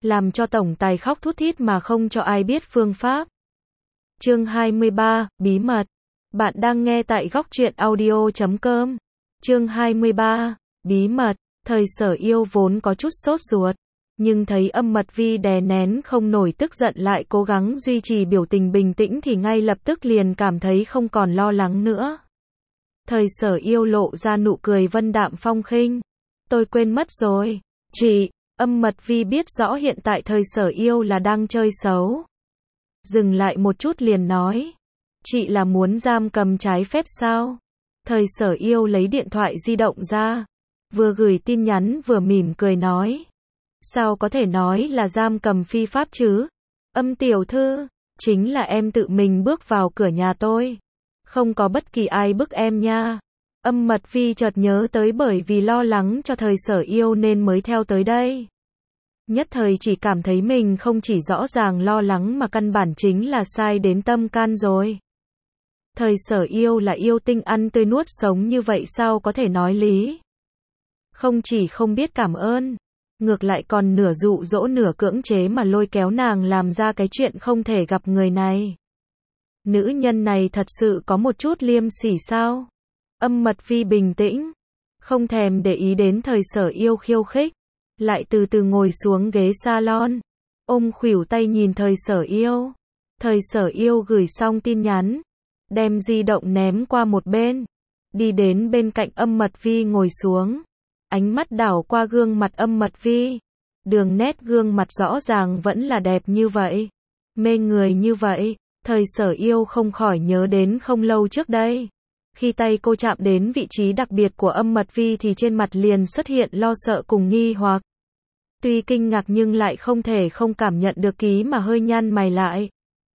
làm cho tổng tài khóc thút thít mà không cho ai biết phương pháp. Chương 23, bí mật. Bạn đang nghe tại góc truyện audio.com. Chương 23, bí mật. Thời Sở Yêu vốn có chút sốt ruột, nhưng thấy Âm Mật Vi đè nén không nổi tức giận lại cố gắng duy trì biểu tình bình tĩnh thì ngay lập tức liền cảm thấy không còn lo lắng nữa. Thời Sở Yêu lộ ra nụ cười vân đạm phong khinh. Tôi quên mất rồi. Chị, Âm Mật Vi biết rõ hiện tại Thời Sở Yêu là đang chơi xấu. Dừng lại một chút liền nói. Chị là muốn giam cầm trái phép sao? Thời Sở Yêu lấy điện thoại di động ra, vừa gửi tin nhắn vừa mỉm cười nói. Sao có thể nói là giam cầm phi pháp chứ? Âm tiểu thư, chính là em tự mình bước vào cửa nhà tôi. Không có bất kỳ ai bức em nha. Âm Mật Vi chợt nhớ tới bởi vì lo lắng cho Thời Sở Yêu nên mới theo tới đây. Nhất thời chỉ cảm thấy mình không chỉ rõ ràng lo lắng mà căn bản chính là sai đến tâm can rồi. Thời Sở Yêu là yêu tinh ăn tươi nuốt sống như vậy sao có thể nói lý. Không chỉ không biết cảm ơn, ngược lại còn nửa dụ dỗ nửa cưỡng chế mà lôi kéo nàng làm ra cái chuyện không thể gặp người này. Nữ nhân này thật sự có một chút liêm sỉ sao? Âm Mật Vi bình tĩnh, không thèm để ý đến Thời Sở Yêu khiêu khích, lại từ từ ngồi xuống ghế salon, ôm khuỷu tay nhìn Thời Sở Yêu. Thời Sở Yêu gửi xong tin nhắn, đem di động ném qua một bên, đi đến bên cạnh Âm Mật Vi ngồi xuống, ánh mắt đảo qua gương mặt Âm Mật Vi. Đường nét gương mặt rõ ràng vẫn là đẹp như vậy, mê người như vậy. Thời Sở Yêu không khỏi nhớ đến không lâu trước đây, khi tay cô chạm đến vị trí đặc biệt của Âm Mật Vi thì trên mặt liền xuất hiện lo sợ cùng nghi hoặc. Tuy kinh ngạc nhưng lại không thể không cảm nhận được ký mà hơi nhăn mày lại.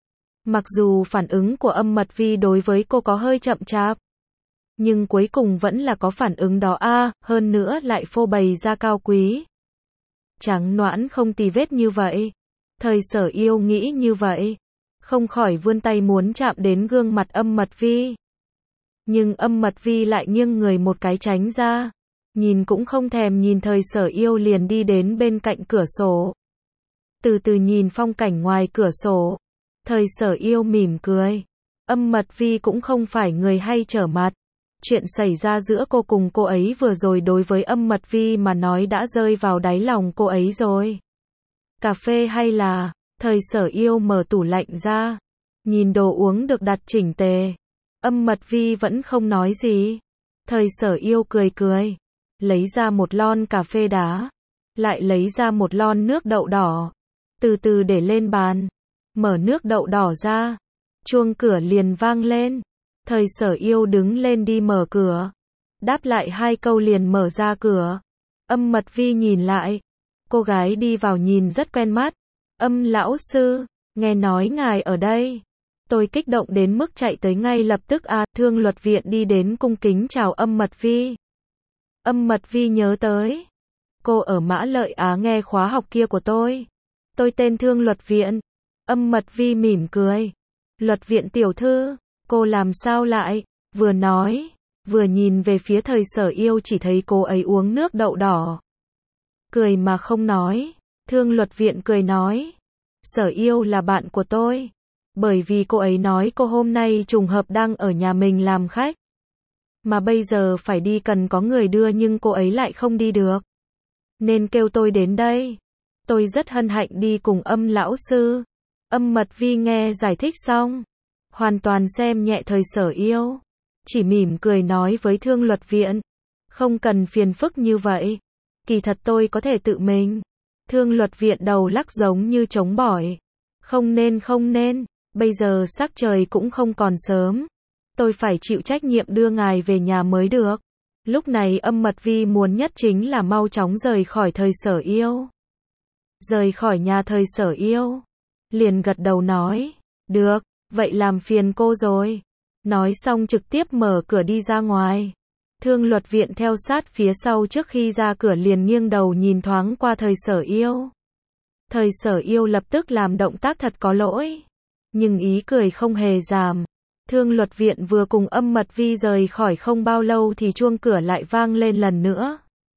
Mặc dù phản ứng của Âm Mật Vi đối với cô có hơi chậm chạp, nhưng cuối cùng vẫn là có phản ứng đó hơn nữa lại phô bày ra cao quý. Trắng nõn không tì vết như vậy. Thời Sở Yêu nghĩ như vậy, không khỏi vươn tay muốn chạm đến gương mặt Âm Mật Vi. Nhưng Âm Mật Vi lại nghiêng người một cái tránh ra, nhìn cũng không thèm nhìn Thời Sở Yêu liền đi đến bên cạnh cửa sổ. Từ từ nhìn phong cảnh ngoài cửa sổ, Thời Sở Yêu mỉm cười. Âm Mật Vi cũng không phải người hay trở mặt. Chuyện xảy ra giữa cô cùng cô ấy vừa rồi đối với Âm Mật Vi mà nói đã rơi vào đáy lòng cô ấy rồi. Cà phê hay là... Thời Sở Yêu mở tủ lạnh ra, nhìn đồ uống được đặt chỉnh tề. Âm Mật Vi vẫn không nói gì. Thời Sở Yêu cười cười, lấy ra một lon cà phê đá, lại lấy ra một lon nước đậu đỏ, từ từ để lên bàn. Mở nước đậu đỏ ra, chuông cửa liền vang lên. Thời Sở Yêu đứng lên đi mở cửa, đáp lại hai câu liền mở ra cửa. Âm Mật Vi nhìn lại, cô gái đi vào nhìn rất quen mắt. Âm lão sư, nghe nói ngài ở đây. Tôi kích động đến mức chạy tới ngay lập tức. Thương luật viện đi đến cung kính chào Âm Mật Vi. Âm Mật Vi nhớ tới. Cô ở Mã Lợi Á nghe khóa học kia của tôi. Tôi tên Thương luật viện. Âm Mật Vi mỉm cười. Luật viện tiểu thư, cô làm sao lại? Vừa nói, vừa nhìn về phía Thời Sở Yêu chỉ thấy cô ấy uống nước đậu đỏ. Cười mà không nói. Thương luật viện cười nói. Sở Yêu là bạn của tôi. Bởi vì cô ấy nói cô hôm nay trùng hợp đang ở nhà mình làm khách. Mà bây giờ phải đi cần có người đưa nhưng cô ấy lại không đi được. Nên kêu tôi đến đây. Tôi rất hân hạnh đi cùng Âm lão sư. Âm Mật Vi nghe giải thích xong, hoàn toàn xem nhẹ Thời Sở Yêu. Chỉ mỉm cười nói với Thương luật viện. Không cần phiền phức như vậy. Kỳ thật tôi có thể tự mình. Thương luật viện đầu lắc giống như trống bỏi. Không nên, bây giờ sắc trời cũng không còn sớm. Tôi phải chịu trách nhiệm đưa ngài về nhà mới được. Lúc này Âm Mật Vi muốn nhất chính là mau chóng rời khỏi Thời Sở Yêu. Rời khỏi nhà Thời Sở Yêu. Liền gật đầu nói. Được, vậy làm phiền cô rồi. Nói xong trực tiếp mở cửa đi ra ngoài. Thương luật viện theo sát phía sau trước khi ra cửa liền nghiêng đầu nhìn thoáng qua Thời Sở Yêu. Thời Sở Yêu lập tức làm động tác thật có lỗi. Nhưng ý cười không hề giảm. Thương luật viện vừa cùng Âm Mật Vi rời khỏi không bao lâu thì chuông cửa lại vang lên lần nữa.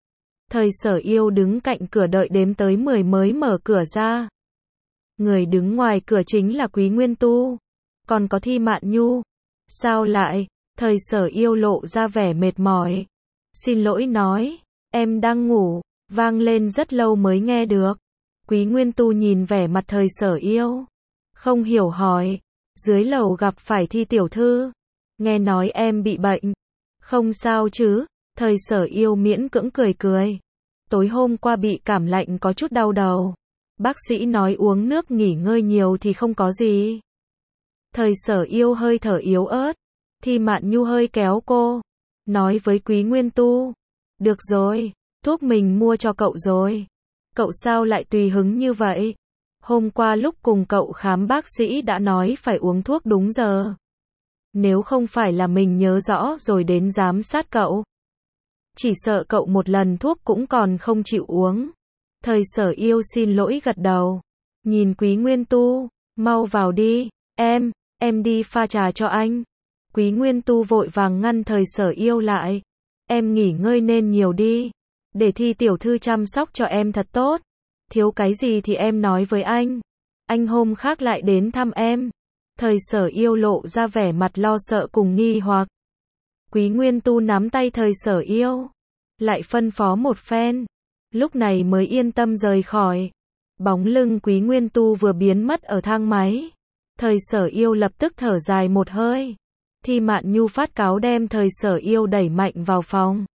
Thời Sở Yêu đứng cạnh cửa đợi đếm tới 10 mới mở cửa ra. Người đứng ngoài cửa chính là Quý Nguyên Tu. Còn có Thi Mạn Nhu. Sao lại? Thời Sở Yêu lộ ra vẻ mệt mỏi. Xin lỗi nói, em đang ngủ, vang lên rất lâu mới nghe được. Quý Nguyên Tu nhìn vẻ mặt Thời Sở Yêu. Không hiểu hỏi, dưới lầu gặp phải Thi tiểu thư. Nghe nói em bị bệnh. Không sao chứ? Thời Sở Yêu miễn cưỡng cười cười. Tối hôm qua bị cảm lạnh có chút đau đầu. Bác sĩ nói uống nước nghỉ ngơi nhiều thì không có gì. Thời Sở Yêu hơi thở yếu ớt. Thi Mạn Nhu hơi kéo cô. Nói với Quý Nguyên Tu. Được rồi, thuốc mình mua cho cậu rồi. Cậu sao lại tùy hứng như vậy? Hôm qua lúc cùng cậu khám bác sĩ đã nói phải uống thuốc đúng giờ. Nếu không phải là mình nhớ rõ rồi đến giám sát cậu. Chỉ sợ cậu một lần thuốc cũng còn không chịu uống. Thời Sở Yêu xin lỗi gật đầu. Nhìn Quý Nguyên Tu, mau vào đi, em đi pha trà cho anh. Quý Nguyên Tu vội vàng ngăn Thời Sở Yêu lại. Em nghỉ ngơi nên nhiều đi. Để Thi tiểu thư chăm sóc cho em thật tốt. Thiếu cái gì thì em nói với anh. Anh hôm khác lại đến thăm em. Thời Sở Yêu lộ ra vẻ mặt lo sợ cùng nghi hoặc. Quý Nguyên Tu nắm tay Thời Sở Yêu. Lại phân phó một phen. Lúc này mới yên tâm rời khỏi. Bóng lưng Quý Nguyên Tu vừa biến mất ở thang máy. Thời Sở Yêu lập tức thở dài một hơi. Thi Mạn Nhu phát cáo đem Thời Sở Yêu đẩy mạnh vào phòng.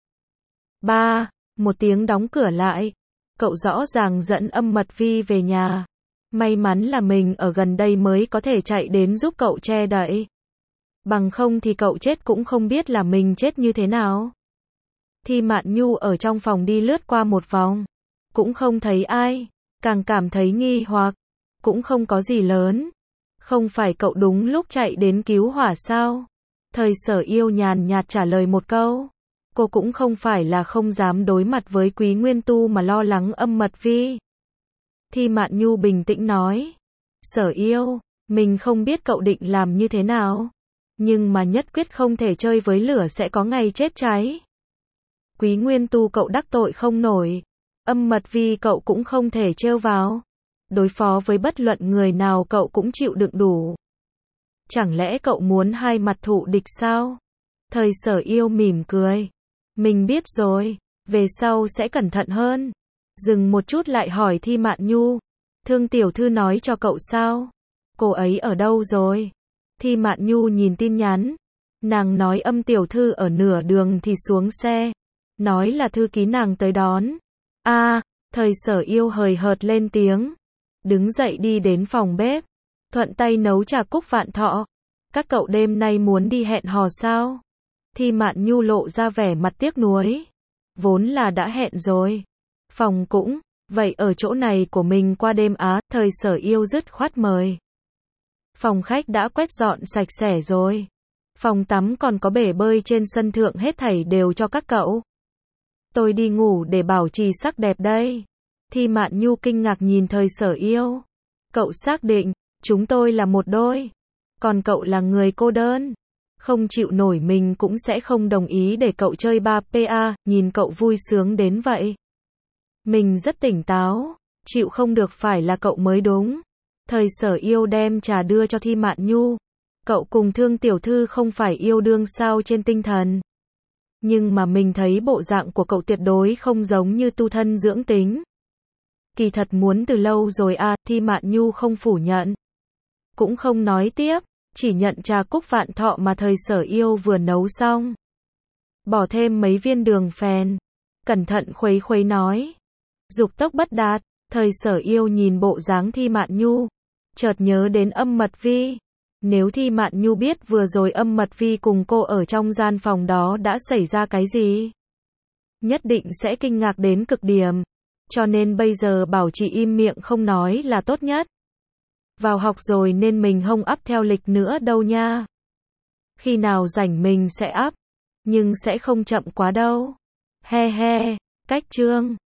Một tiếng đóng cửa lại. Cậu rõ ràng dẫn Âm Mật Vi về nhà. May mắn là mình ở gần đây mới có thể chạy đến giúp cậu che đậy. Bằng không thì cậu chết cũng không biết là mình chết như thế nào. Thi Mạn Nhu ở trong phòng đi lướt qua một vòng. Cũng không thấy ai. Càng cảm thấy nghi hoặc. Cũng không có gì lớn. Không phải cậu đúng lúc chạy đến cứu hỏa sao? Thời Sở Yêu nhàn nhạt trả lời một câu. Cô cũng không phải là không dám đối mặt với Quý Nguyên Tu mà lo lắng Âm Mật Vi. Thi Mạn Nhu bình tĩnh nói. Sở Yêu, mình không biết cậu định làm như thế nào. Nhưng mà nhất quyết không thể chơi với lửa sẽ có ngày chết cháy. Quý Nguyên Tu cậu đắc tội không nổi. Âm Mật Vi cậu cũng không thể trêu vào. Đối phó với bất luận người nào cậu cũng chịu đựng đủ. Chẳng lẽ cậu muốn hai mặt thù địch sao? Thời Sở Yêu mỉm cười. Mình biết rồi, về sau sẽ cẩn thận hơn. Dừng một chút lại hỏi Thi Mạn Nhu. Thương tiểu thư nói cho cậu sao? Cô ấy ở đâu rồi? Thi Mạn Nhu nhìn tin nhắn. Nàng nói Âm tiểu thư ở nửa đường thì xuống xe. Nói là thư ký nàng tới đón. Thời Sở Yêu hời hợt lên tiếng. Đứng dậy đi đến phòng bếp. Thuận tay nấu trà cúc vạn thọ. Các cậu đêm nay muốn đi hẹn hò sao? Thi Mạn Nhu lộ ra vẻ mặt tiếc nuối. Vốn là đã hẹn rồi. Phòng cũng, vậy ở chỗ này của mình qua đêm á. Thời Sở Yêu dứt khoát mời. Phòng khách đã quét dọn sạch sẽ rồi. Phòng tắm còn có bể bơi trên sân thượng hết thảy đều cho các cậu. Tôi đi ngủ để bảo trì sắc đẹp đây. Thi Mạn Nhu kinh ngạc nhìn Thời Sở Yêu. Cậu xác định, chúng tôi là một đôi. Còn cậu là người cô đơn. Không chịu nổi mình cũng sẽ không đồng ý để cậu chơi 3PA, nhìn cậu vui sướng đến vậy. Mình rất tỉnh táo, chịu không được phải là cậu mới đúng. Thời Sở Yêu đem trà đưa cho Thi Mạn Nhu. Cậu cùng Thương tiểu thư không phải yêu đương sao trên tinh thần. Nhưng mà mình thấy bộ dạng của cậu tuyệt đối không giống như tu thân dưỡng tính. Kỳ thật muốn từ lâu rồi à, Thi Mạn Nhu không phủ nhận. Cũng không nói tiếp, chỉ nhận trà cúc vạn thọ mà Thời Sở Yêu vừa nấu xong. Bỏ thêm mấy viên đường phèn. Cẩn thận khuấy khuấy nói. Dục tốc bất đạt, Thời Sở Yêu nhìn bộ dáng Thi Mạn Nhu. Chợt nhớ đến Âm Mật Vi. Nếu Thi Mạn Nhu biết vừa rồi Âm Mật Vi cùng cô ở trong gian phòng đó đã xảy ra cái gì, nhất định sẽ kinh ngạc đến cực điểm. Cho nên bây giờ bảo chị im miệng không nói là tốt nhất. Vào học rồi nên mình không up theo lịch nữa đâu nha. Khi nào rảnh mình sẽ up, nhưng sẽ không chậm quá đâu. He he, cách chương.